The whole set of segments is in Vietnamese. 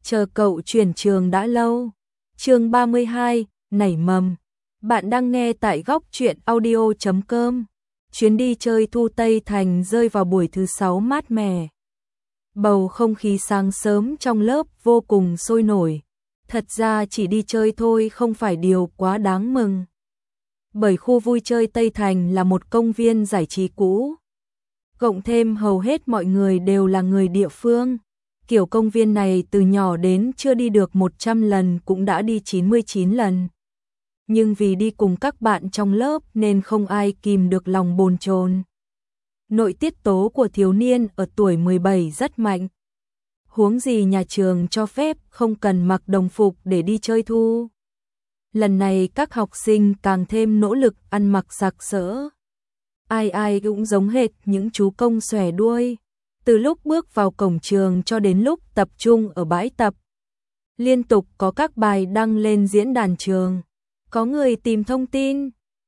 chờ cậu chuyển trường đã lâu. Chương 32, nảy mầm. Bạn đang nghe tại góc truyện audio.com. Chuyến đi chơi Thu Tây Thành rơi vào buổi thứ 6 mát mẻ. Bầu không khí sáng sớm trong lớp vô cùng sôi nổi. Thật ra chỉ đi chơi thôi không phải điều quá đáng mừng. Bởi khu vui chơi Tây Thành là một công viên giải trí cũ. Cộng thêm hầu hết mọi người đều là người địa phương. Kiểu công viên này từ nhỏ đến chưa đi được 100 lần cũng đã đi 99 lần. Nhưng vì đi cùng các bạn trong lớp nên không ai kìm được lòng bồn chồn. Nội tiết tố của thiếu niên ở tuổi 17 rất mạnh. Huống gì nhà trường cho phép không cần mặc đồng phục để đi chơi thu. Lần này các học sinh càng thêm nỗ lực ăn mặc sặc sỡ. Ai ai cũng giống hệt những chú công xòe đuôi. Từ lúc bước vào cổng trường cho đến lúc tập trung ở bãi tập. Liên tục có các bài đăng lên diễn đàn trường. Có người tìm thông tin.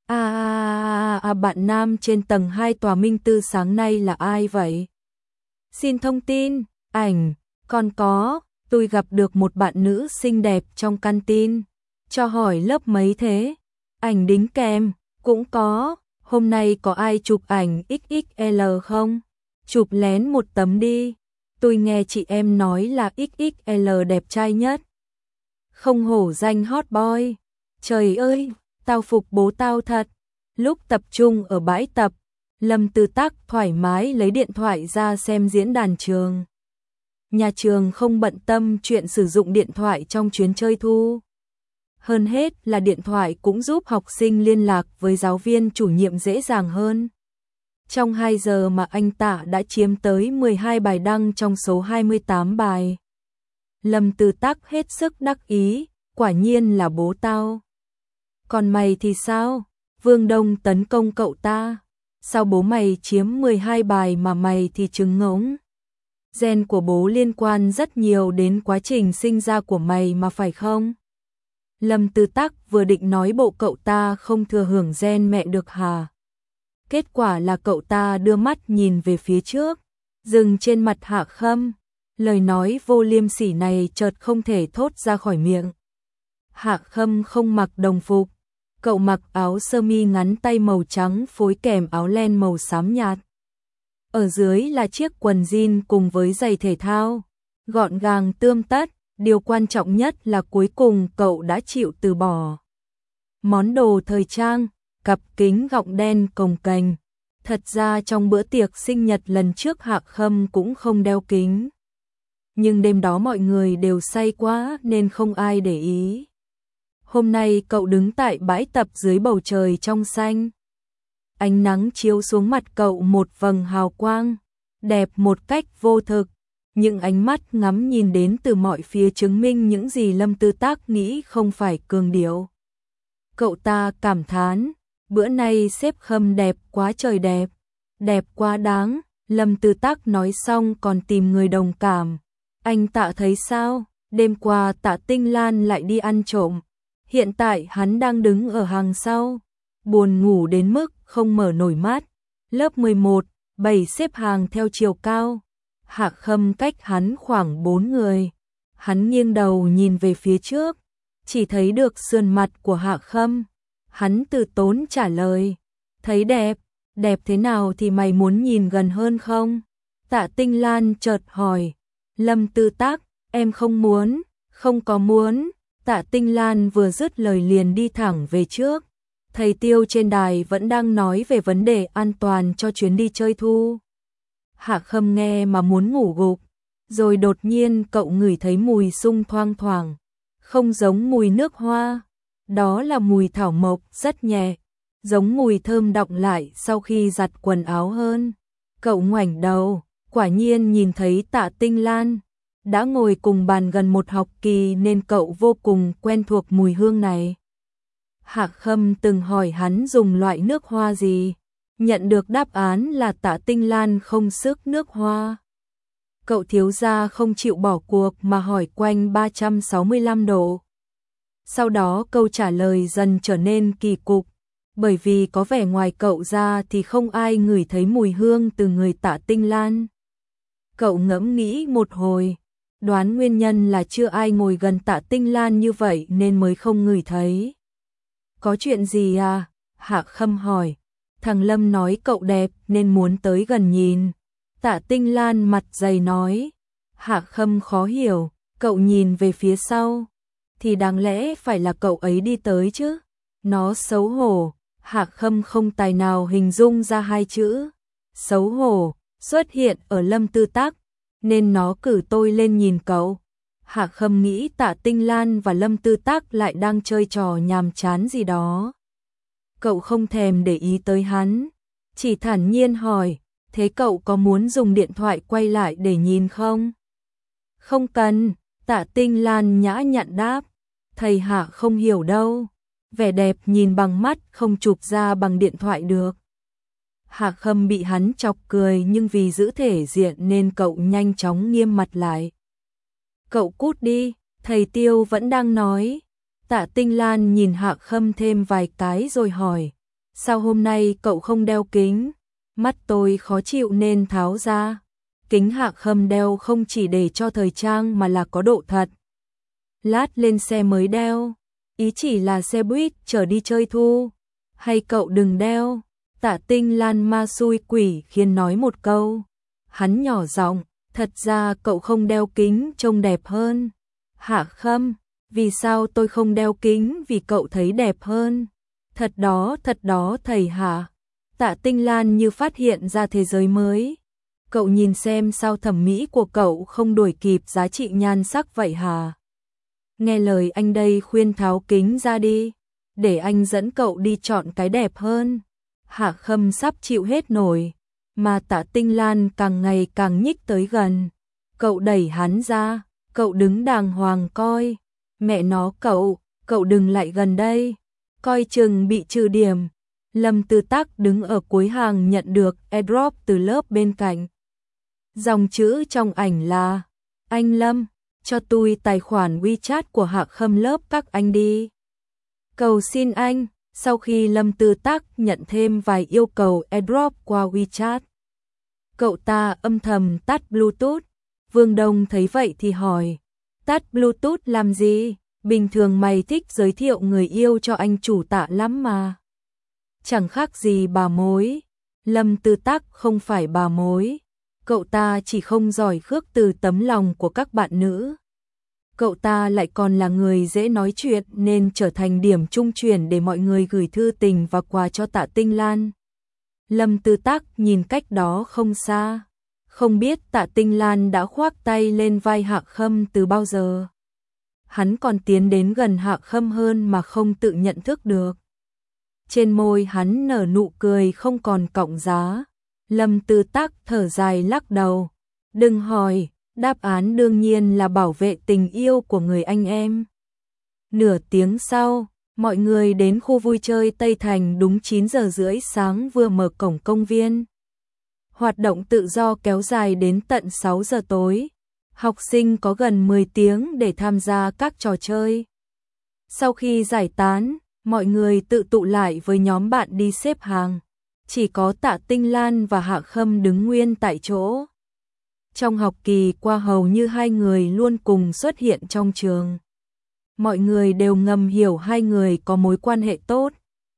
Bạn nam trên tầng 2 tòa Minh Tư sáng nay là ai vậy? Xin thông tin, ảnh. Còn có, tôi gặp được một bạn nữ xinh đẹp trong canteen. Cho hỏi lớp mấy thế? Ảnh đính kèm, cũng có. Hôm nay có ai chụp ảnh XXL không? Chụp lén một tấm đi. Tôi nghe chị em nói là XXL đẹp trai nhất. Không hổ danh hot boy. Trời ơi, tao phục bố tao thật. Lúc tập trung ở bãi tập, Lâm Tư Tắc thoải mái lấy điện thoại ra xem diễn đàn trường. Nhà trường không bận tâm chuyện sử dụng điện thoại trong chuyến chơi thu. Hơn hết là điện thoại cũng giúp học sinh liên lạc với giáo viên chủ nhiệm dễ dàng hơn. Trong 2 giờ mà anh Tạ đã chiếm tới 12 bài đăng trong số 28 bài. Lâm Tư Tắc hết sức đắc ý, quả nhiên là bố tao. Còn mày thì sao? Vương Đông tấn công cậu ta. Sao bố mày chiếm 12 bài mà mày thì trứng ngỗng? Gen của bố liên quan rất nhiều đến quá trình sinh ra của mày mà phải không? Lâm Tư Tắc vừa định nói bộ cậu ta không thừa hưởng gen mẹ được hả? Kết quả là cậu ta đưa mắt nhìn về phía trước, dừng trên mặt Hạ Khâm. Lời nói vô liêm sỉ này chợt không thể thốt ra khỏi miệng. Hạ Khâm không mặc đồng phục, cậu mặc áo sơ mi ngắn tay màu trắng phối kèm áo len màu xám nhạt. Ở dưới là chiếc quần jean cùng với giày thể thao, gọn gàng tươm tất. Điều quan trọng nhất là cuối cùng cậu đã chịu từ bỏ món đồ thời trang, cặp kính gọng đen cồng kềnh. Thật ra trong bữa tiệc sinh nhật lần trước Hạ Khâm cũng không đeo kính. Nhưng đêm đó mọi người đều say quá nên không ai để ý. Hôm nay cậu đứng tại bãi tập dưới bầu trời trong xanh. Ánh nắng chiếu xuống mặt cậu một vầng hào quang, đẹp một cách vô thực. Những ánh mắt ngắm nhìn đến từ mọi phía chứng minh những gì Lâm Tư Tắc nghĩ không phải cường điệu. Cậu ta cảm thán, bữa nay sếp Khâm đẹp quá trời đẹp, đẹp quá đáng. Lâm Tư Tắc nói xong còn tìm người đồng cảm. Anh Tạ thấy sao? Đêm qua Tạ Tinh Lan lại đi ăn trộm. Hiện tại hắn đang đứng ở hàng sau, buồn ngủ đến mức không mở nổi mắt. Lớp 11, 7 xếp hàng theo chiều cao. Hạ Khâm cách hắn khoảng 4 người. Hắn nghiêng đầu nhìn về phía trước, chỉ thấy được sườn mặt của Hạ Khâm. Hắn từ tốn trả lời, thấy đẹp, đẹp thế nào thì mày muốn nhìn gần hơn không? Tạ Tinh Lan chợt hỏi, Lâm Tư Tắc, em không muốn, không có muốn. Tạ Tinh Lan vừa dứt lời liền đi thẳng về trước. Thầy Tiêu trên đài vẫn đang nói về vấn đề an toàn cho chuyến đi chơi thu. Hạ Khâm nghe mà muốn ngủ gục, rồi đột nhiên cậu ngửi thấy mùi sung thoang thoảng, không giống mùi nước hoa, đó là mùi thảo mộc rất nhẹ, giống mùi thơm đọng lại sau khi giặt quần áo hơn. Cậu ngoảnh đầu, quả nhiên nhìn thấy Tạ Tinh Lan, đã ngồi cùng bàn gần một học kỳ nên cậu vô cùng quen thuộc mùi hương này. Hạ Khâm từng hỏi hắn dùng loại nước hoa gì. Nhận được đáp án là Tạ Tinh Lan không sức nước hoa. Cậu thiếu gia không chịu bỏ cuộc mà hỏi quanh 365 độ. Sau đó câu trả lời dần trở nên kỳ cục, bởi vì có vẻ ngoài cậu ra thì không ai ngửi thấy mùi hương từ người Tạ Tinh Lan. Cậu ngẫm nghĩ một hồi, đoán nguyên nhân là chưa ai ngồi gần Tạ Tinh Lan như vậy nên mới không ngửi thấy. Có chuyện gì à? Hạ Khâm hỏi. Thằng Lâm nói cậu đẹp nên muốn tới gần nhìn. Tạ Tinh Lan mặt dày nói. Hạ Khâm khó hiểu, cậu nhìn về phía sau. Thì đáng lẽ phải là cậu ấy đi tới chứ. Nó xấu hổ. Hạ Khâm không tài nào hình dung ra hai chữ xấu hổ xuất hiện ở Lâm Tư Tác, nên nó cử tôi lên nhìn cậu. Hạ Khâm nghĩ Tạ Tinh Lan và Lâm Tư Tác lại đang chơi trò nhàm chán gì đó. Cậu không thèm để ý tới hắn, chỉ thản nhiên hỏi, thế cậu có muốn dùng điện thoại quay lại để nhìn không? Không cần, Tạ Tinh Lan nhã nhặn đáp, thầy Hạ không hiểu đâu, vẻ đẹp nhìn bằng mắt không chụp ra bằng điện thoại được. Hạ Khâm bị hắn chọc cười nhưng vì giữ thể diện nên cậu nhanh chóng nghiêm mặt lại. Cậu cút đi, thầy Tiêu vẫn đang nói. Tạ Tinh Lan nhìn Hạ Khâm thêm vài cái rồi hỏi, sao hôm nay cậu không đeo kính? Mắt tôi khó chịu nên tháo ra. Kính Hạ Khâm đeo không chỉ để cho thời trang mà là có độ thật. Lát lên xe mới đeo, ý chỉ là xe buýt chở đi chơi thu. Hay cậu đừng đeo. Tạ Tinh Lan ma xui quỷ khiến nói một câu. Hắn nhỏ giọng, thật ra cậu không đeo kính trông đẹp hơn. Hạ Khâm, vì sao tôi không đeo kính? Vì cậu thấy đẹp hơn. Thật đó thầy Hạ. Tạ Tinh Lan như phát hiện ra thế giới mới. Cậu nhìn xem sao thẩm mỹ của cậu không đuổi kịp giá trị nhan sắc vậy hả? Nghe lời anh đây, khuyên tháo kính ra đi, để anh dẫn cậu đi chọn cái đẹp hơn. Hạ Khâm sắp chịu hết nổi, mà Tạ Tinh Lan càng ngày càng nhích tới gần. Cậu đẩy hắn ra, cậu đứng đàng hoàng coi. Mẹ nó cậu đừng lại gần đây, coi chừng bị trừ điểm. Lâm Tư Tác đứng ở cuối hàng nhận được airdrop từ lớp bên cạnh. Dòng chữ trong ảnh là, anh Lâm, cho tôi tài khoản WeChat của Hạ Khâm lớp các anh đi. Cầu xin anh. Sau khi Lâm Tư Tác nhận thêm vài yêu cầu airdrop qua WeChat, cậu ta âm thầm tắt Bluetooth. Vương Đông thấy vậy thì hỏi, tắt Bluetooth làm gì? Bình thường mày thích giới thiệu người yêu cho anh chủ Tạ lắm mà. Chẳng khác gì bà mối. Lâm Tư Tác không phải bà mối, cậu ta chỉ không giỏi khước từ tấm lòng của các bạn nữ. Cậu ta lại còn là người dễ nói chuyện nên trở thành điểm trung chuyển để mọi người gửi thư tình và quà cho Tạ Tinh Lan. Lâm Tư Tác nhìn cách đó không xa, không biết Tạ Tinh Lan đã khoác tay lên vai Hạ Khâm từ bao giờ. Hắn còn tiến đến gần Hạ Khâm hơn mà không tự nhận thức được. Trên môi hắn nở nụ cười không còn cọng giá. Lâm Tư Tác thở dài lắc đầu, đừng hỏi. Đáp án đương nhiên là bảo vệ tình yêu của người anh em. Nửa tiếng sau, mọi người đến khu vui chơi Tây Thành đúng 9 giờ rưỡi sáng vừa mở cổng công viên. Hoạt động tự do kéo dài đến tận 6 giờ tối. Học sinh có gần 10 tiếng để tham gia các trò chơi. Sau khi giải tán, mọi người tự tụ lại với nhóm bạn đi xếp hàng. Chỉ có Tạ Tinh Lan và Hạ Khâm đứng nguyên tại chỗ. Trong học kỳ qua hầu như hai người luôn cùng xuất hiện trong trường. Mọi người đều ngầm hiểu hai người có mối quan hệ tốt.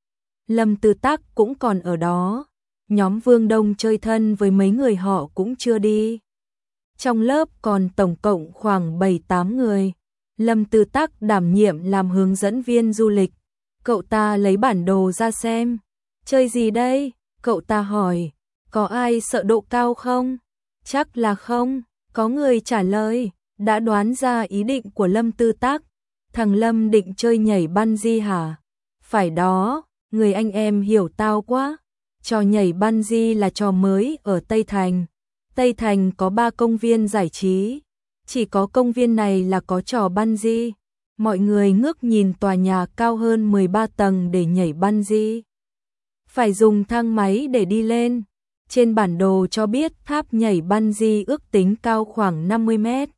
Lâm Tư Tác cũng còn ở đó. Nhóm Vương Đông chơi thân với mấy người họ cũng chưa đi. Trong lớp còn tổng cộng khoảng 7-8 người. Lâm Tư Tác đảm nhiệm làm hướng dẫn viên du lịch. Cậu ta lấy bản đồ ra xem. Chơi gì đây? Cậu ta hỏi. Có ai sợ độ cao không? Chắc là không. Có người trả lời. Đã đoán ra ý định của Lâm Tư Tác. Thằng Lâm định chơi nhảy bungee hả? Phải đó, người anh em hiểu tao quá. Trò nhảy bungee là trò mới ở Tây Thành. Tây Thành có 3 công viên giải trí. Chỉ có công viên này là có trò bungee. Mọi người ngước nhìn tòa nhà cao hơn 13 tầng để nhảy bungee. Phải dùng thang máy để đi lên. Trên bản đồ cho biết tháp nhảy bungee ước tính cao khoảng 50 mét.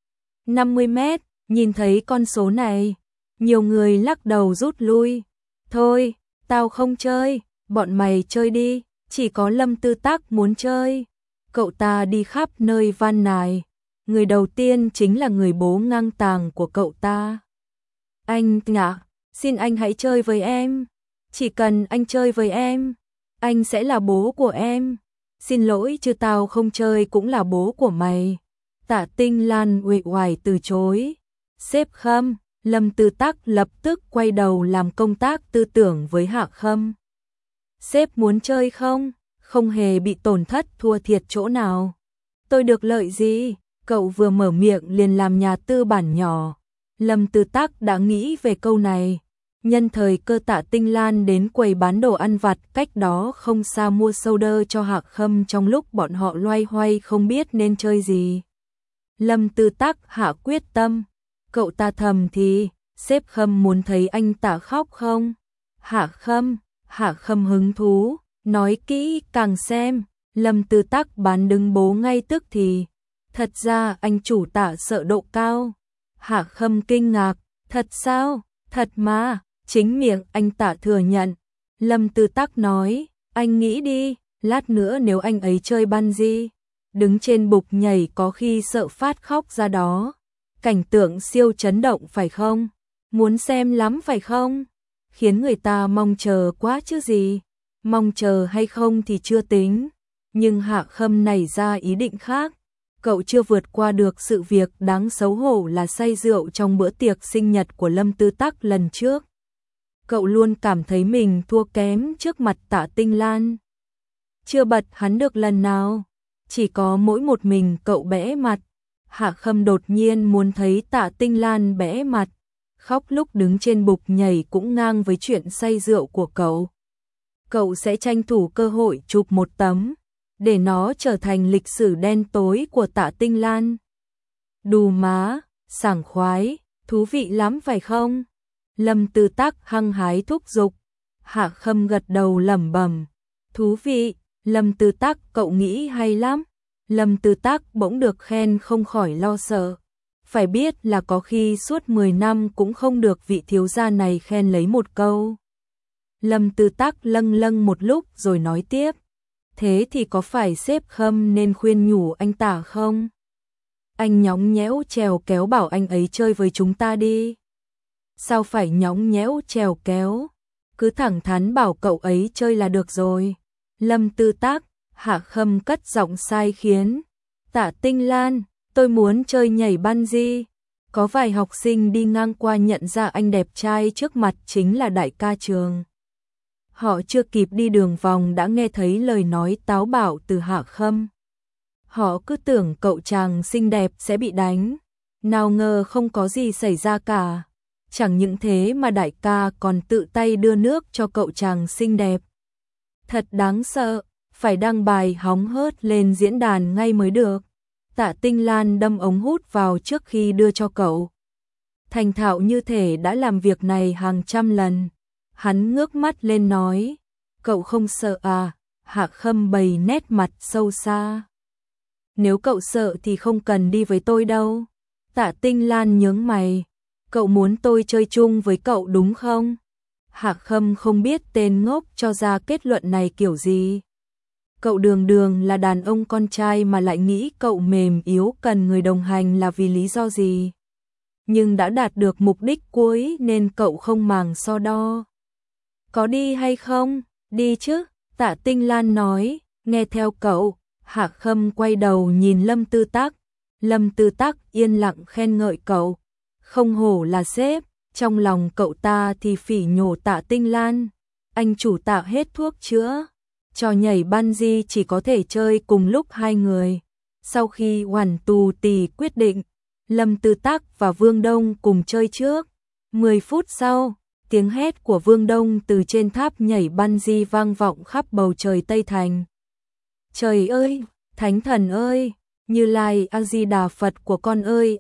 50 mét, nhìn thấy con số này, nhiều người lắc đầu rút lui. Thôi, tao không chơi, bọn mày chơi đi, chỉ có Lâm Tư Tác muốn chơi. Cậu ta đi khắp nơi van nài. Người đầu tiên chính là người bố ngang tàng của cậu ta. Anh ạ, xin anh hãy chơi với em. Chỉ cần anh chơi với em, anh sẽ là bố của em. Xin lỗi chứ tao không chơi cũng là bố của mày. Tạ Tinh Lan uể oải từ chối. Sếp Khâm, Lâm Tư Tắc lập tức quay đầu làm công tác tư tưởng với Hạ Khâm. Sếp muốn chơi không? Không hề bị tổn thất thua thiệt chỗ nào. Tôi được lợi gì? Cậu vừa mở miệng liền làm nhà tư bản nhỏ. Lâm Tư Tắc đã nghĩ về câu này. Nhân thời cơ Tạ Tinh Lan đến quầy bán đồ ăn vặt cách đó không xa mua soda cho Hạ Khâm trong lúc bọn họ loay hoay không biết nên chơi gì. Lâm Tư Tắc hạ quyết tâm. Cậu ta thầm thì, sếp Khâm muốn thấy anh Tạ khóc không? Hạ Khâm hứng thú, nói kỹ càng xem. Lâm Tư Tắc bán đứng bố ngay tức thì. Thật ra anh chủ Tạ sợ độ cao. Hạ Khâm kinh ngạc, thật sao? Thật mà, chính miệng anh Tạ thừa nhận. Lâm Tư Tắc nói, anh nghĩ đi, lát nữa nếu anh ấy chơi bungee, đứng trên bục nhảy có khi sợ phát khóc ra đó. Cảnh tượng siêu chấn động phải không? Muốn xem lắm phải không? Khiến người ta mong chờ quá chứ gì. Mong chờ hay không thì chưa tính. Nhưng Hạ Khâm nảy ra ý định khác. Cậu chưa vượt qua được sự việc đáng xấu hổ là say rượu trong bữa tiệc sinh nhật của Lâm Tư Tắc lần trước. Cậu luôn cảm thấy mình thua kém trước mặt Tạ Tinh Lan. Chưa bật hắn được lần nào. Chỉ có mỗi một mình cậu bẽ mặt. Hạ Khâm đột nhiên muốn thấy Tạ Tinh Lan bẽ mặt. Khóc lúc đứng trên bục nhảy cũng ngang với chuyện say rượu của cậu. Cậu sẽ tranh thủ cơ hội chụp một tấm, để nó trở thành lịch sử đen tối của Tạ Tinh Lan. Đù má, sảng khoái, thú vị lắm phải không? Lâm Tư Tắc hăng hái thúc giục. Hạ Khâm gật đầu lẩm bẩm. Thú vị, Lâm Tư Tắc cậu nghĩ hay lắm. Lâm Tư Tắc bỗng được khen không khỏi lo sợ. Phải biết là có khi suốt 10 năm cũng không được vị thiếu gia này khen lấy một câu. Lâm Tư Tắc lâng lâng một lúc rồi nói tiếp. Thế thì có phải sếp Khâm nên khuyên nhủ anh Tạ không? Anh nhõng nhẽo trèo kéo bảo anh ấy chơi với chúng ta đi. Sao phải nhõng nhẽo trèo kéo? Cứ thẳng thắn bảo cậu ấy chơi là được rồi. Lâm Tư Tắc, Hạ Khâm cất giọng sai khiến. Tạ Tinh Lan, tôi muốn chơi nhảy bungee. Có vài học sinh đi ngang qua nhận ra anh đẹp trai trước mặt chính là đại ca trường. Họ chưa kịp đi đường vòng đã nghe thấy lời nói táo bạo từ Hạ Khâm. Họ cứ tưởng cậu chàng xinh đẹp sẽ bị đánh. Nào ngờ không có gì xảy ra cả. Chẳng những thế mà đại ca còn tự tay đưa nước cho cậu chàng xinh đẹp. Thật đáng sợ, phải đăng bài hóng hớt lên diễn đàn ngay mới được. Tạ Tinh Lan đâm ống hút vào trước khi đưa cho cậu. Thành thạo như thể đã làm việc này hàng trăm lần. Hắn ngước mắt lên nói, cậu không sợ à? Hạ Khâm bày nét mặt sâu xa. Nếu cậu sợ thì không cần đi với tôi đâu. Tạ Tinh Lan nhướng mày, cậu muốn tôi chơi chung với cậu đúng không? Hạ Khâm không biết tên ngốc cho ra kết luận này kiểu gì. Cậu đường đường là đàn ông con trai mà lại nghĩ cậu mềm yếu cần người đồng hành là vì lý do gì? Nhưng đã đạt được mục đích cuối nên cậu không màng so đo. Có đi hay không? Đi chứ, Tạ Tinh Lan nói, nghe theo cậu. Hạ Khâm quay đầu nhìn Lâm Tư Tắc. Lâm Tư Tắc yên lặng khen ngợi cậu. Không hổ là sếp, trong lòng cậu ta thì phỉ nhổ Tạ Tinh Lan. Anh chủ Tạ hết thuốc chữa. Trò nhảy bungee chỉ có thể chơi cùng lúc hai người. Sau khi Hoàn Tù Tì quyết định, Lâm Tư Tắc và Vương Đông cùng chơi trước. 10 phút sau, tiếng hét của Vương Đông từ trên tháp nhảy bungee vang vọng khắp bầu trời Tây Thành. Trời ơi, Thánh Thần ơi, Như Lai A Di Đà Phật của con ơi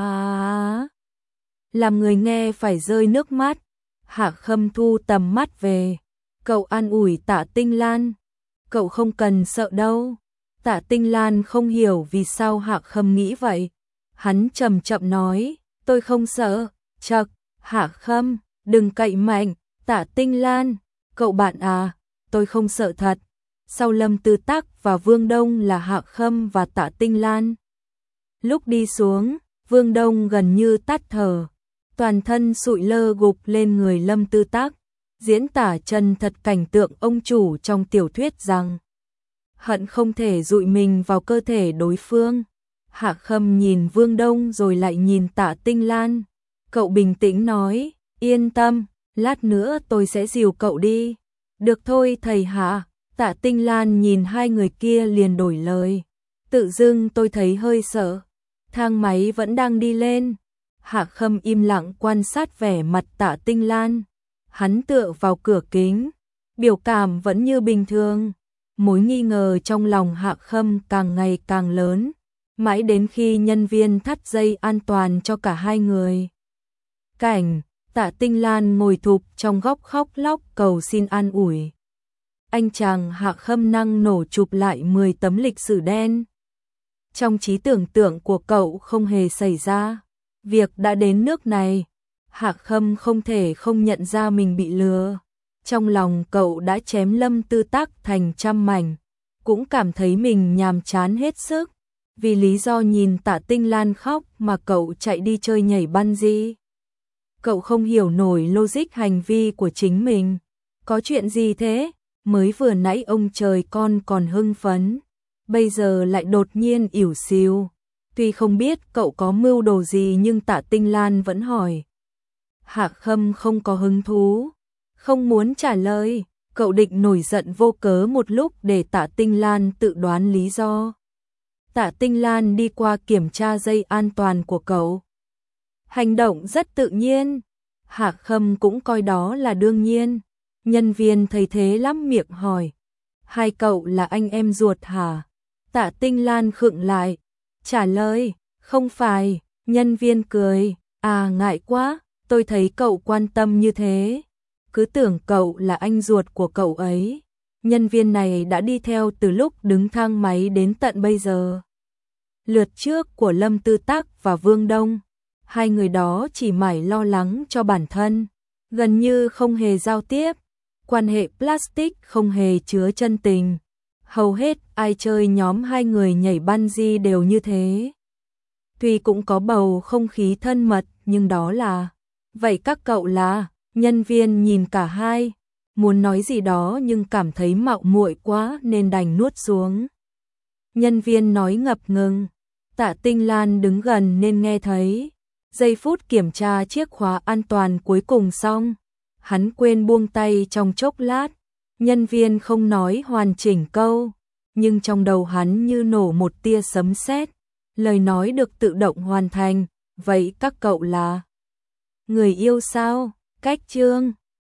à. Làm người nghe phải rơi nước mắt. Hạ Khâm thu tầm mắt về. Cậu an ủi Tạ Tinh Lan. Cậu không cần sợ đâu. Tạ Tinh Lan không hiểu vì sao Hạ Khâm nghĩ vậy. Hắn chậm chậm nói, tôi không sợ. Chậc, Hạ Khâm, đừng cậy mạnh. Tạ Tinh Lan, cậu bạn à, tôi không sợ thật. Sau Lâm Tư Tắc và Vương Đông là Hạ Khâm và Tạ Tinh Lan. Lúc đi xuống, Vương Đông gần như tắt thở, toàn thân sụi lơ gục lên người Lâm Tư Tác, diễn tả chân thật cảnh tượng ông chủ trong tiểu thuyết rằng hận không thể dụi mình vào cơ thể đối phương. Hạ Khâm nhìn Vương Đông rồi lại nhìn Tạ Tinh Lan. Cậu bình tĩnh nói, yên tâm, lát nữa tôi sẽ dìu cậu đi. Được thôi thầy Hạ. Tạ Tinh Lan nhìn hai người kia liền đổi lời. Tự dưng tôi thấy hơi sợ. Thang máy vẫn đang đi lên. Hạ Khâm im lặng quan sát vẻ mặt Tạ Tinh Lan. Hắn tựa vào cửa kính, biểu cảm vẫn như bình thường. Mối nghi ngờ trong lòng Hạ Khâm càng ngày càng lớn, mãi đến khi nhân viên thắt dây an toàn cho cả hai người. Cảnh, Tạ Tinh Lan ngồi thụp trong góc khóc lóc cầu xin an ủi. Anh chàng Hạ Khâm năng nổ chụp lại 10 tấm lịch sử đen. Trong trí tưởng tượng của cậu không hề xảy ra. Việc đã đến nước này, Hạ Khâm không thể không nhận ra mình bị lừa. Trong lòng cậu đã chém Lâm Tư Tác thành trăm mảnh, cũng cảm thấy mình nhàm chán hết sức. Vì lý do nhìn Tạ Tinh Lan khóc mà cậu chạy đi chơi nhảy bungee. Cậu không hiểu nổi logic hành vi của chính mình. Có chuyện gì thế? Mới vừa nãy ông trời con còn hưng phấn, bây giờ lại đột nhiên ỉu xìu. Tuy không biết cậu có mưu đồ gì nhưng Tạ Tinh Lan vẫn hỏi. Hạ Khâm không có hứng thú, không muốn trả lời. Cậu định nổi giận vô cớ một lúc để Tạ Tinh Lan tự đoán lý do. Tạ Tinh Lan đi qua kiểm tra dây an toàn của cậu. Hành động rất tự nhiên. Hạ Khâm cũng coi đó là đương nhiên. Nhân viên thấy thế lắm miệng hỏi. Hai cậu là anh em ruột hả? Tạ Tinh Lan khựng lại. Trả lời, không phải. Nhân viên cười. À ngại quá, tôi thấy cậu quan tâm như thế. Cứ tưởng cậu là anh ruột của cậu ấy. Nhân viên này đã đi theo từ lúc đứng thang máy đến tận bây giờ. Lượt trước của Lâm Tư Tác và Vương Đông, hai người đó chỉ mải lo lắng cho bản thân, gần như không hề giao tiếp. Quan hệ plastic không hề chứa chân tình. Hầu hết ai chơi nhóm hai người nhảy bungee đều như thế. Tuy cũng có bầu không khí thân mật nhưng đó là. Vậy các cậu là? Nhân viên nhìn cả hai, muốn nói gì đó nhưng cảm thấy mạo muội quá nên đành nuốt xuống. Nhân viên nói ngập ngừng. Tạ Tinh Lan đứng gần nên nghe thấy. Giây phút kiểm tra chiếc khóa an toàn cuối cùng xong, hắn quên buông tay trong chốc lát. Nhân viên không nói hoàn chỉnh câu, nhưng trong đầu hắn như nổ một tia sấm sét. Lời nói được tự động hoàn thành. Vậy các cậu là người yêu sao? Cách chương